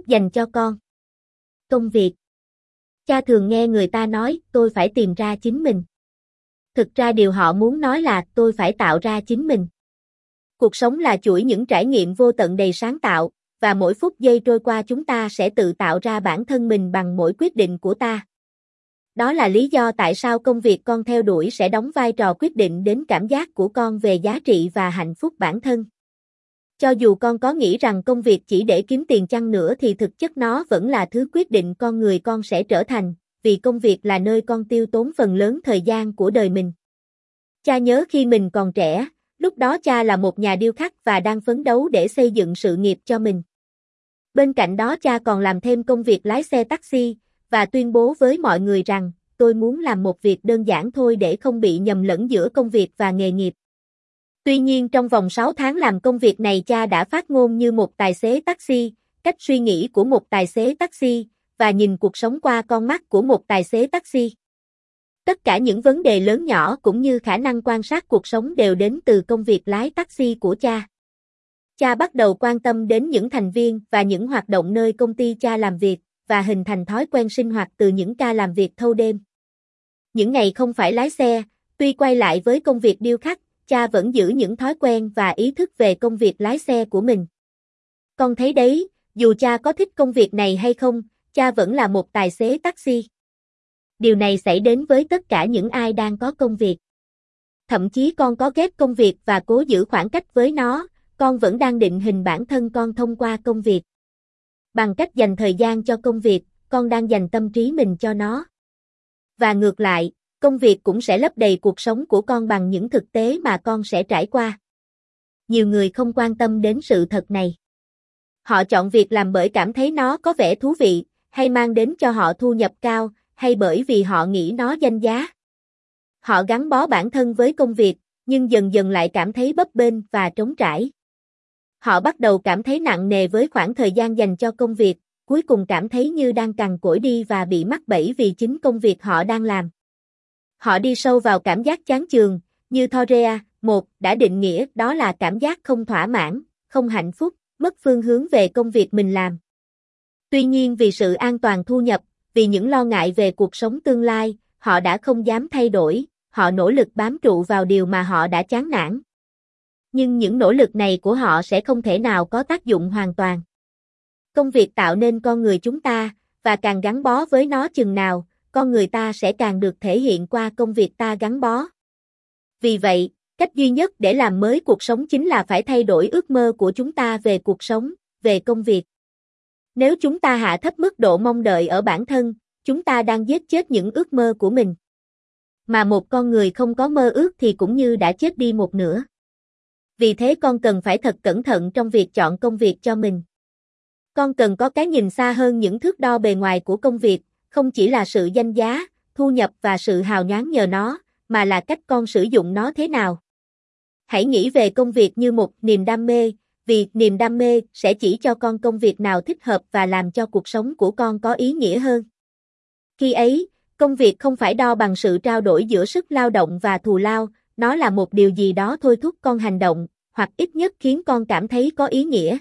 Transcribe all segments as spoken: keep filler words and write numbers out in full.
dành cho con. Công việc. Cha thường nghe người ta nói, tôi phải tìm ra chính mình. Thực ra điều họ muốn nói là, tôi phải tạo ra chính mình. Cuộc sống là chuỗi những trải nghiệm vô tận đầy sáng tạo, và mỗi phút giây trôi qua chúng ta sẽ tự tạo ra bản thân mình bằng mỗi quyết định của ta. Đó là lý do tại sao công việc con theo đuổi sẽ đóng vai trò quyết định đến cảm giác của con về giá trị và hạnh phúc bản thân. Cho dù con có nghĩ rằng công việc chỉ để kiếm tiền chăng nữa thì thực chất nó vẫn là thứ quyết định con người con sẽ trở thành, vì công việc là nơi con tiêu tốn phần lớn thời gian của đời mình. Cha nhớ khi mình còn trẻ, lúc đó cha là một nhà điêu khắc và đang phấn đấu để xây dựng sự nghiệp cho mình. Bên cạnh đó cha còn làm thêm công việc lái xe taxi, và tuyên bố với mọi người rằng, tôi muốn làm một việc đơn giản thôi để không bị nhầm lẫn giữa công việc và nghề nghiệp. Tuy nhiên trong vòng sáu tháng làm công việc này cha đã phát ngôn như một tài xế taxi, cách suy nghĩ của một tài xế taxi, và nhìn cuộc sống qua con mắt của một tài xế taxi. Tất cả những vấn đề lớn nhỏ cũng như khả năng quan sát cuộc sống đều đến từ công việc lái taxi của cha. Cha bắt đầu quan tâm đến những thành viên và những hoạt động nơi công ty cha làm việc, và hình thành thói quen sinh hoạt từ những ca làm việc thâu đêm. Những ngày không phải lái xe, tuy quay lại với công việc điêu khắc, cha vẫn giữ những thói quen và ý thức về công việc lái xe của mình. Con thấy đấy, dù cha có thích công việc này hay không, cha vẫn là một tài xế taxi. Điều này xảy đến với tất cả những ai đang có công việc. Thậm chí con có ghét công việc và cố giữ khoảng cách với nó, con vẫn đang định hình bản thân con thông qua công việc. Bằng cách dành thời gian cho công việc, con đang dành tâm trí mình cho nó. Và ngược lại, công việc cũng sẽ lấp đầy cuộc sống của con bằng những thực tế mà con sẽ trải qua. Nhiều người không quan tâm đến sự thật này. Họ chọn việc làm bởi cảm thấy nó có vẻ thú vị, hay mang đến cho họ thu nhập cao, hay bởi vì họ nghĩ nó danh giá. Họ gắn bó bản thân với công việc, nhưng dần dần lại cảm thấy bấp bênh và trống trải. Họ bắt đầu cảm thấy nặng nề với khoảng thời gian dành cho công việc, cuối cùng cảm thấy như đang cằn cỗi đi và bị mắc bẫy vì chính công việc họ đang làm. Họ đi sâu vào cảm giác chán chường, như Thorea, một, đã định nghĩa đó là cảm giác không thỏa mãn, không hạnh phúc, mất phương hướng về công việc mình làm. Tuy nhiên vì sự an toàn thu nhập, vì những lo ngại về cuộc sống tương lai, họ đã không dám thay đổi, họ nỗ lực bám trụ vào điều mà họ đã chán nản. Nhưng những nỗ lực này của họ sẽ không thể nào có tác dụng hoàn toàn. Công việc tạo nên con người chúng ta, và càng gắn bó với nó chừng nào, con người ta sẽ càng được thể hiện qua công việc ta gắn bó. Vì vậy, cách duy nhất để làm mới cuộc sống chính là phải thay đổi ước mơ của chúng ta về cuộc sống, về công việc. Nếu chúng ta hạ thấp mức độ mong đợi ở bản thân, chúng ta đang giết chết những ước mơ của mình. Mà một con người không có mơ ước thì cũng như đã chết đi một nửa. Vì thế con cần phải thật cẩn thận trong việc chọn công việc cho mình. Con cần có cái nhìn xa hơn những thước đo bề ngoài của công việc, không chỉ là sự danh giá, thu nhập và sự hào nhoáng nhờ nó, mà là cách con sử dụng nó thế nào. Hãy nghĩ về công việc như một niềm đam mê, vì niềm đam mê sẽ chỉ cho con công việc nào thích hợp và làm cho cuộc sống của con có ý nghĩa hơn. Khi ấy, công việc không phải đo bằng sự trao đổi giữa sức lao động và thù lao, nó là một điều gì đó thôi thúc con hành động, hoặc ít nhất khiến con cảm thấy có ý nghĩa.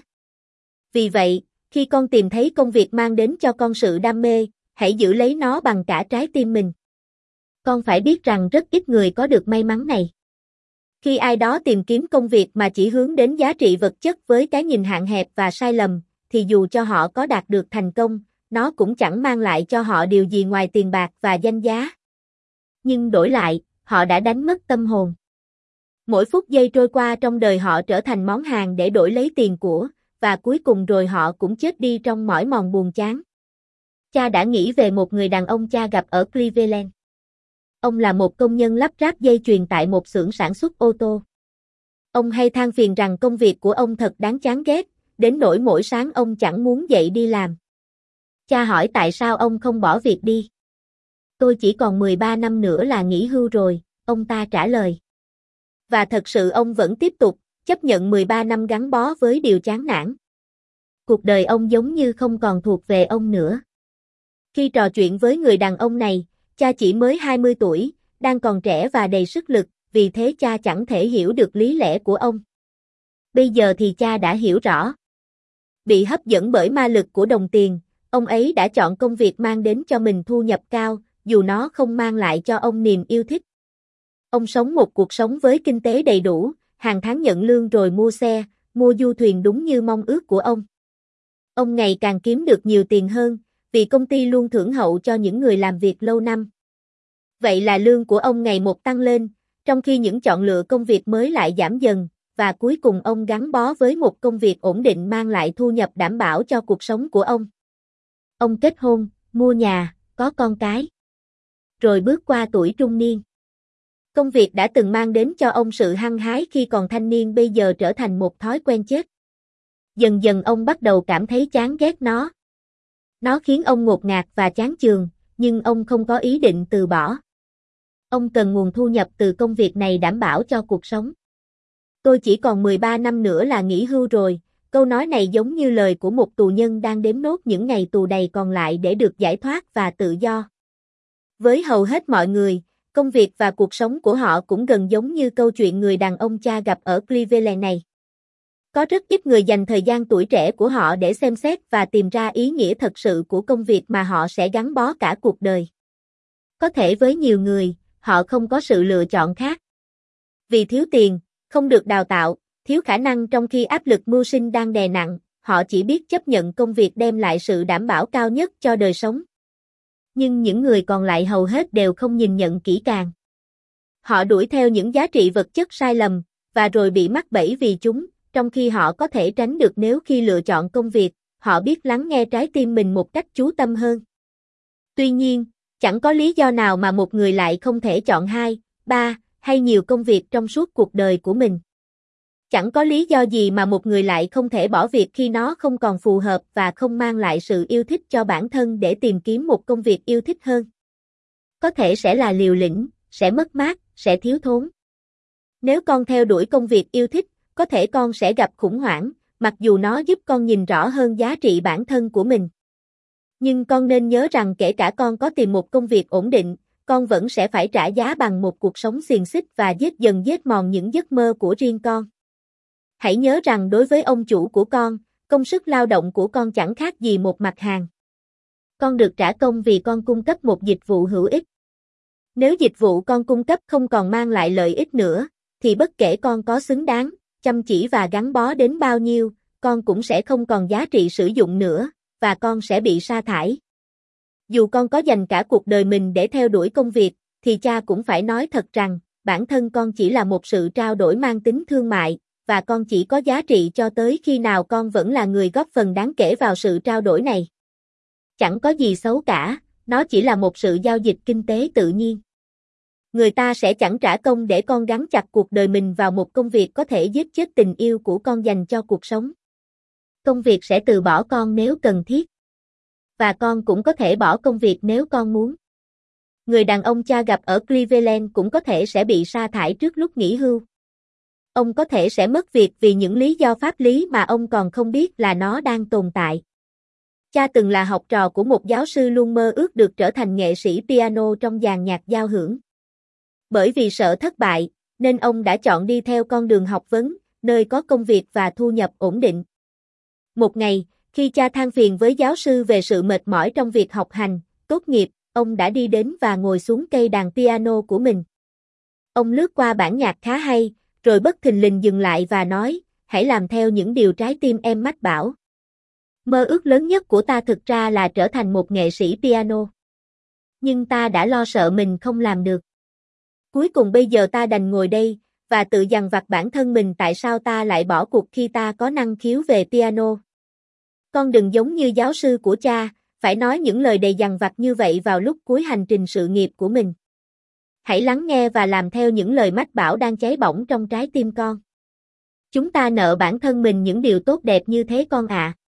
Vì vậy, khi con tìm thấy công việc mang đến cho con sự đam mê, hãy giữ lấy nó bằng cả trái tim mình. Con phải biết rằng rất ít người có được may mắn này. Khi ai đó tìm kiếm công việc mà chỉ hướng đến giá trị vật chất với cái nhìn hạn hẹp và sai lầm, thì dù cho họ có đạt được thành công, nó cũng chẳng mang lại cho họ điều gì ngoài tiền bạc và danh giá. Nhưng đổi lại, họ đã đánh mất tâm hồn. Mỗi phút giây trôi qua trong đời họ trở thành món hàng để đổi lấy tiền của, và cuối cùng rồi họ cũng chết đi trong mỏi mòn buồn chán. Cha đã nghĩ về một người đàn ông cha gặp ở Cleveland. Ông là một công nhân lắp ráp dây chuyền tại một xưởng sản xuất ô tô. Ông hay than phiền rằng công việc của ông thật đáng chán ghét, đến nỗi mỗi sáng ông chẳng muốn dậy đi làm. Cha hỏi tại sao ông không bỏ việc đi. Tôi chỉ còn mười ba năm nữa là nghỉ hưu rồi, ông ta trả lời. Và thật sự ông vẫn tiếp tục, chấp nhận mười ba năm gắn bó với điều chán nản. Cuộc đời ông giống như không còn thuộc về ông nữa. Khi trò chuyện với người đàn ông này, cha chỉ mới hai mươi tuổi, đang còn trẻ và đầy sức lực, vì thế cha chẳng thể hiểu được lý lẽ của ông. Bây giờ thì cha đã hiểu rõ. Bị hấp dẫn bởi ma lực của đồng tiền, ông ấy đã chọn công việc mang đến cho mình thu nhập cao, dù nó không mang lại cho ông niềm yêu thích. Ông sống một cuộc sống với kinh tế đầy đủ, hàng tháng nhận lương rồi mua xe, mua du thuyền đúng như mong ước của ông. Ông ngày càng kiếm được nhiều tiền hơn, vì công ty luôn thưởng hậu cho những người làm việc lâu năm. Vậy là lương của ông ngày một tăng lên, trong khi những chọn lựa công việc mới lại giảm dần, và cuối cùng ông gắn bó với một công việc ổn định mang lại thu nhập đảm bảo cho cuộc sống của ông. Ông kết hôn, mua nhà, có con cái. Rồi bước qua tuổi trung niên. Công việc đã từng mang đến cho ông sự hăng hái khi còn thanh niên bây giờ trở thành một thói quen chết. Dần dần ông bắt đầu cảm thấy chán ghét nó. Nó khiến ông ngột ngạt và chán chường, nhưng ông không có ý định từ bỏ. Ông cần nguồn thu nhập từ công việc này đảm bảo cho cuộc sống. Tôi chỉ còn mười ba năm nữa là nghỉ hưu rồi, câu nói này giống như lời của một tù nhân đang đếm nốt những ngày tù đầy còn lại để được giải thoát và tự do. Với hầu hết mọi người, công việc và cuộc sống của họ cũng gần giống như câu chuyện người đàn ông cha gặp ở Cleveland này. Có rất ít người dành thời gian tuổi trẻ của họ để xem xét và tìm ra ý nghĩa thật sự của công việc mà họ sẽ gắn bó cả cuộc đời. Có thể với nhiều người, họ không có sự lựa chọn khác. Vì thiếu tiền, không được đào tạo, thiếu khả năng trong khi áp lực mưu sinh đang đè nặng, họ chỉ biết chấp nhận công việc đem lại sự đảm bảo cao nhất cho đời sống. Nhưng những người còn lại hầu hết đều không nhìn nhận kỹ càng. Họ đuổi theo những giá trị vật chất sai lầm, và rồi bị mắc bẫy vì chúng, trong khi họ có thể tránh được nếu khi lựa chọn công việc, họ biết lắng nghe trái tim mình một cách chú tâm hơn. Tuy nhiên, chẳng có lý do nào mà một người lại không thể chọn hai, ba, hay nhiều công việc trong suốt cuộc đời của mình. Chẳng có lý do gì mà một người lại không thể bỏ việc khi nó không còn phù hợp và không mang lại sự yêu thích cho bản thân để tìm kiếm một công việc yêu thích hơn. Có thể sẽ là liều lĩnh, sẽ mất mát, sẽ thiếu thốn. Nếu con theo đuổi công việc yêu thích, có thể con sẽ gặp khủng hoảng, mặc dù nó giúp con nhìn rõ hơn giá trị bản thân của mình. Nhưng con nên nhớ rằng kể cả con có tìm một công việc ổn định, con vẫn sẽ phải trả giá bằng một cuộc sống xiềng xích và giết dần giết mòn những giấc mơ của riêng con. Hãy nhớ rằng đối với ông chủ của con, công sức lao động của con chẳng khác gì một mặt hàng. Con được trả công vì con cung cấp một dịch vụ hữu ích. Nếu dịch vụ con cung cấp không còn mang lại lợi ích nữa, thì bất kể con có xứng đáng, chăm chỉ và gắn bó đến bao nhiêu, con cũng sẽ không còn giá trị sử dụng nữa, và con sẽ bị sa thải. Dù con có dành cả cuộc đời mình để theo đuổi công việc, thì cha cũng phải nói thật rằng, bản thân con chỉ là một sự trao đổi mang tính thương mại, và con chỉ có giá trị cho tới khi nào con vẫn là người góp phần đáng kể vào sự trao đổi này. Chẳng có gì xấu cả, nó chỉ là một sự giao dịch kinh tế tự nhiên. Người ta sẽ chẳng trả công để con gắn chặt cuộc đời mình vào một công việc có thể giết chết tình yêu của con dành cho cuộc sống. Công việc sẽ từ bỏ con nếu cần thiết. Và con cũng có thể bỏ công việc nếu con muốn. Người đàn ông cha gặp ở Cleveland cũng có thể sẽ bị sa thải trước lúc nghỉ hưu. Ông có thể sẽ mất việc vì những lý do pháp lý mà ông còn không biết là nó đang tồn tại. Cha từng là học trò của một giáo sư luôn mơ ước được trở thành nghệ sĩ piano trong dàn nhạc giao hưởng. Bởi vì sợ thất bại, nên ông đã chọn đi theo con đường học vấn, nơi có công việc và thu nhập ổn định. Một ngày, khi cha than phiền với giáo sư về sự mệt mỏi trong việc học hành, tốt nghiệp, ông đã đi đến và ngồi xuống cây đàn piano của mình. Ông lướt qua bản nhạc khá hay, rồi bất thình lình dừng lại và nói, hãy làm theo những điều trái tim em mách bảo. Mơ ước lớn nhất của ta thực ra là trở thành một nghệ sĩ piano. Nhưng ta đã lo sợ mình không làm được. Cuối cùng bây giờ ta đành ngồi đây, và tự dằn vặt bản thân mình tại sao ta lại bỏ cuộc khi ta có năng khiếu về piano. Con đừng giống như giáo sư của cha, phải nói những lời đầy dằn vặt như vậy vào lúc cuối hành trình sự nghiệp của mình. Hãy lắng nghe và làm theo những lời mách bảo đang cháy bỏng trong trái tim con. Chúng ta nợ bản thân mình những điều tốt đẹp như thế con ạ. À.